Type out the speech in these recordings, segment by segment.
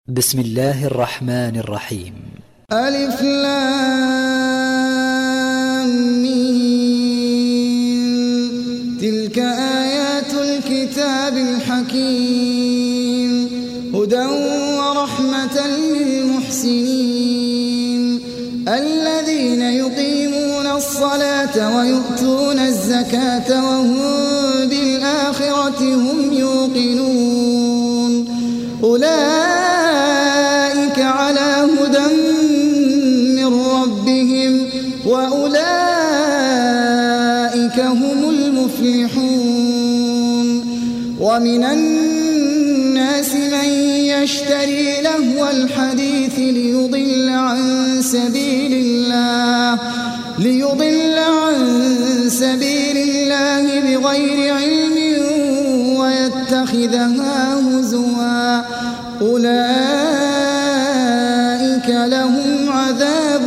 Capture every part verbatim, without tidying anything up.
بسم الله الرحمن الرحيم. ألف لام ميم. تلك آيات الكتاب الحكيم هدى ورحمة للمحسنين الذين يقيمون الصلاة ويؤتون الزكاة وهم بالآخرة هم يوقنون أولئك على هدى من ربهم وأولئك هم المفلحون. ومن الناس من يشتري لهو الحديث ليضل عن سبيل الله ليضل عن سبيل الله بغير علم ويتخذها هزوا أولئك لهم عذاب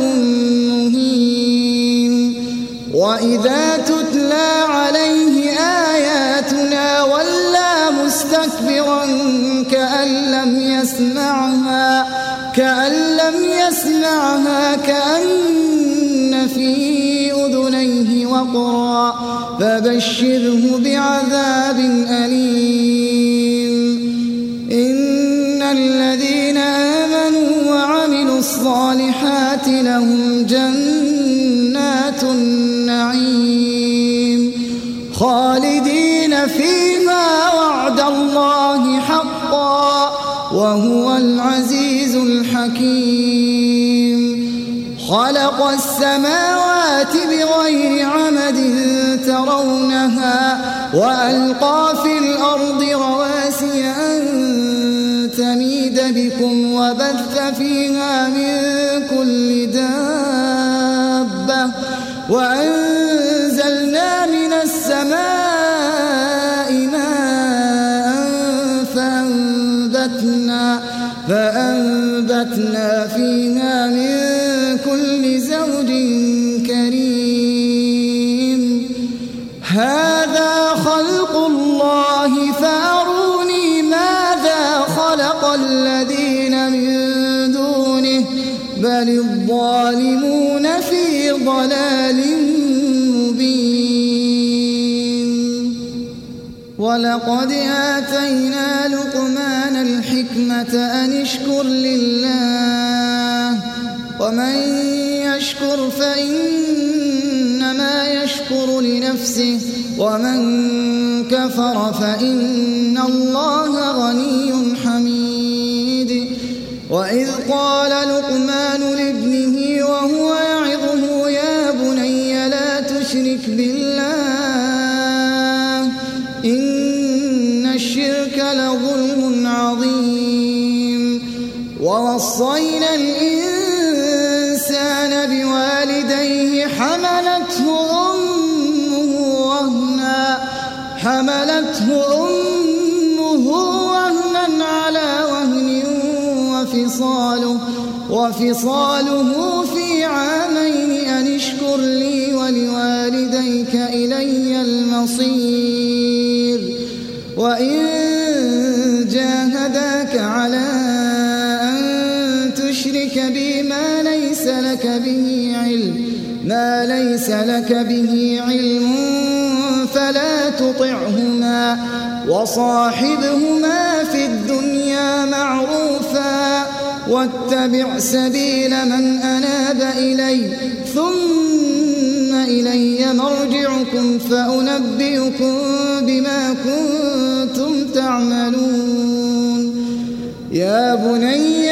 مهين. وإذا تتلى عليه آياتنا ولى مستكبرا كأن لم يسمعها كأن لم يسمعها كأن في أذنيه وقرا فبشره بعذاب أليم. إن الذين آمنوا وعملوا الصالحات لهم جنات النعيم خالدين فيها وعد الله حقا وهو العزيز الحكيم. خلق السماوات بغير عمد ترونها وألقى في الأرض رواسي أن تميد بكم وبث فيها من كل دابة وأنزلنا من السماء ماء فأنبتنا, فأنبتنا فيها من كل زوج كريم. هذا خلق الله فأروني ماذا خلق الذين من دونه بل الظالمون في ضلال مبين. ولقد آتينا لقمان الحكمة أن اشكر لله ومن يشكر فإنما يشكر لنفسه ومن كفر فإن الله غني حميد. وإذ قال لقمان لابنه وهو يعظه يا بني لا تشرك بالله إن الشرك لظلم عظيم. ووصينا الإنسان بوالديه حملته أمه وهنا حملته أمه وهنا على وهن وفصاله وفصاله في عامين أن اشكر لي ولوالديك إلي المصير. وإن جاهداك على أن تشرك بي ما ليس لك به علم ما ليس لك به علم فلا تطعهما وصاحبهما في الدنيا معروفا واتبع سبيل من أناب إلي ثم إلي مرجعكم فأنبئكم بما كنتم تعملون. يا بني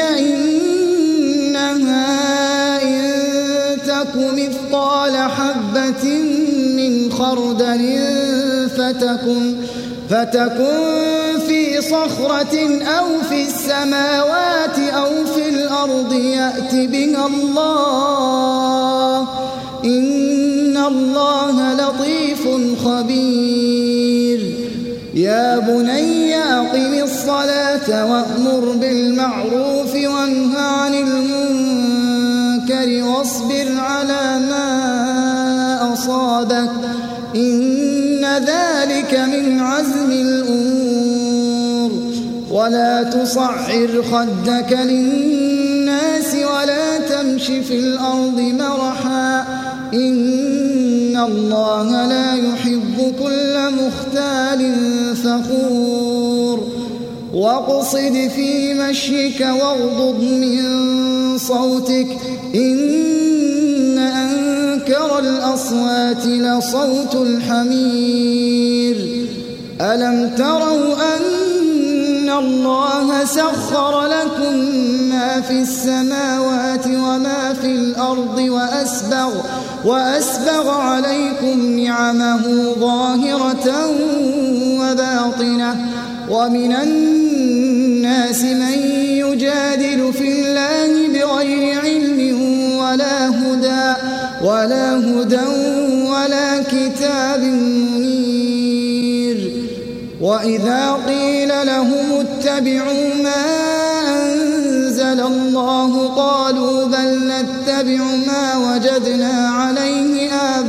إنها إن تك مثقال حبة من خردل فتكن, فتكن في صخرة أو في السماوات أو في الأرض يأت بها الله إن الله لطيف خبير. يا بني أقم الصلاة وأمر بالمعروف وانه عن المنكر واصبر على ما أصابك إن ذلك من عزم الأمور. ولا تصعر خدك للناس ولا تمش في الأرض مرحا إن الله لا يحب كل مختال فخور واقصد في مشيك واغضض من صوتك إن أنكر الأصوات لصوت الحمير ألم تروا أن الله سخر لكم ما في السماوات وما في الأرض وأسبغ, وأسبغ عليكم نعمه ظاهرة وباطنة ومن الناس من يجادل في الله بغير علم ولا هدى ولا هدى ولا كتاب منير وإذا قيل لهم اتبعوا ما أنزل الله قالوا بل نتبع ما وجدنا عليه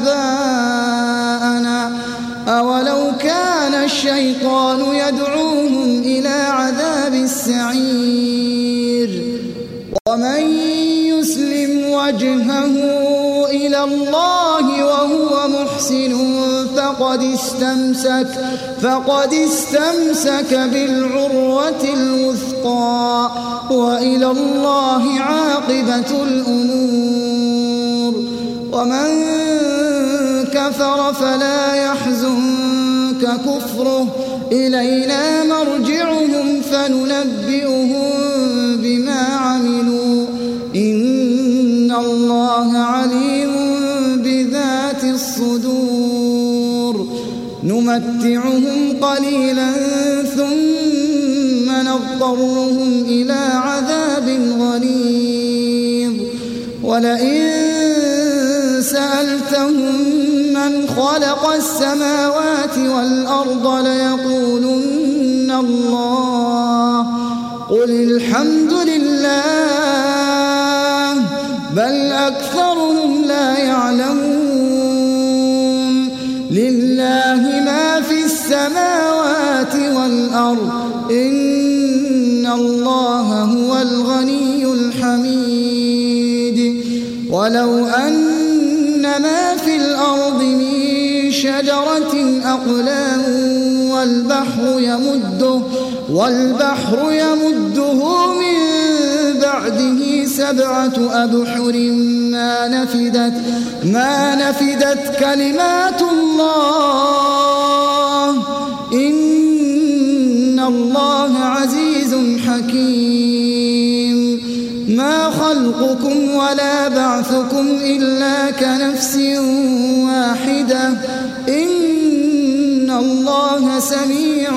آباءنا أولو كان الشيطان يدعوهم إلى عذاب السعير ومن يسلم وجهه إلى الله وهو محسن فقد استمسك فقد استمسك بالعروة الوثقى وإلى الله عاقبة الأمور ومن كفر فلا يحزنك كفره إلينا مرجعهم فننبئهم بما عملوا إن الله عليم بذات الصدور نمتعهم قليلا ثم نضطرهم إلى عذاب غليظ ولئن سألتهم من خلق السماوات والأرض ليقولن الله قل الحمد لله بل أكثرهم لا يعلمون لله ما في السماوات والأرض إن الله هو الغني الحميد ولو أن ما في الأرض من شجرة أقلام والبحر يمده والبحر يمده من بعده سبعة أبحر ما نفدت ما نفدت كلمات الله إن الله عزيز حكيم ما خلقكم ولا بعثكم إلا كنفس واحدة إن الله سميع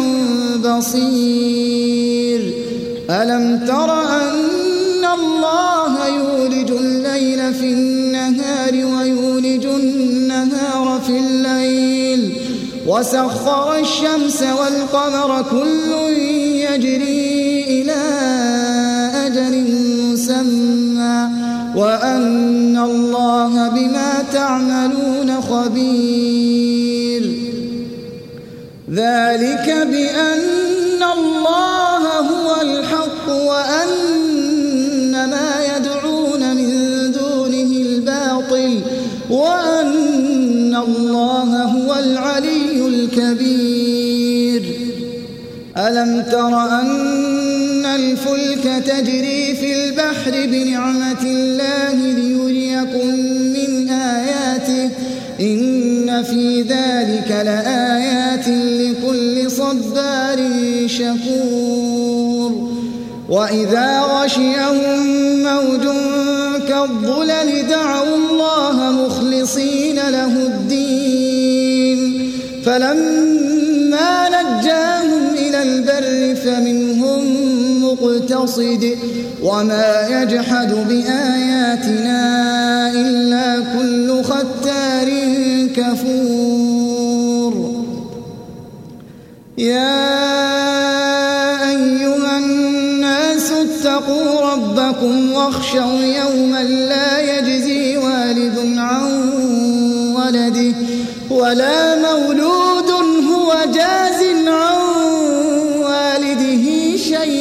بصير ألم تر أن الله يولج الليل في النهار ويولج النهار في الليل وسخر الشمس والقمر كل يجري إلى أجل مسمى وأن الله بما تعملون خبير ذلك بأن الله هو الحق وأن ما يدعون من دونه الباطل وأن الله هو العلي الكبير ألم تر أن الفلك تجري في البحر بنعمة الله ليريكم من آياته إن في ذلك لآيات لكل صبار شكور وإذا غشيهم موج كالظلل دعوا الله مخلصين له الدين فلما نجاهم إلى البر فمنهم مقتصد وما يجحد بآياتنا إلا كل ختار كفور يا أيها الناس اتقوا ربكم واخشوا يوما لا يجزي والد عن ولده ولا مولود هو جاز عن والده شيئا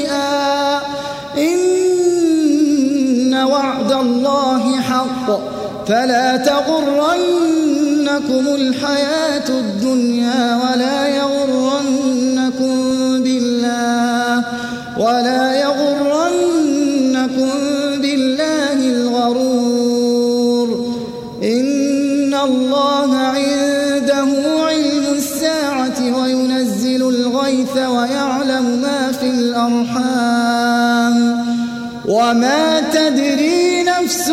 الله حق فلا تغرنكم الحياة الدنيا ولا يغرنكم بالله ولا يغرنكم بالله الغرور إن الله عنده علم الساعة وينزل الغيث ويعلم ما في الأرحام وما تدري نفس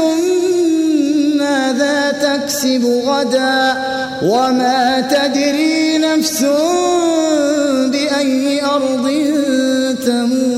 ماذا تكسب غدا وما تدري نفس بأي أرض تموت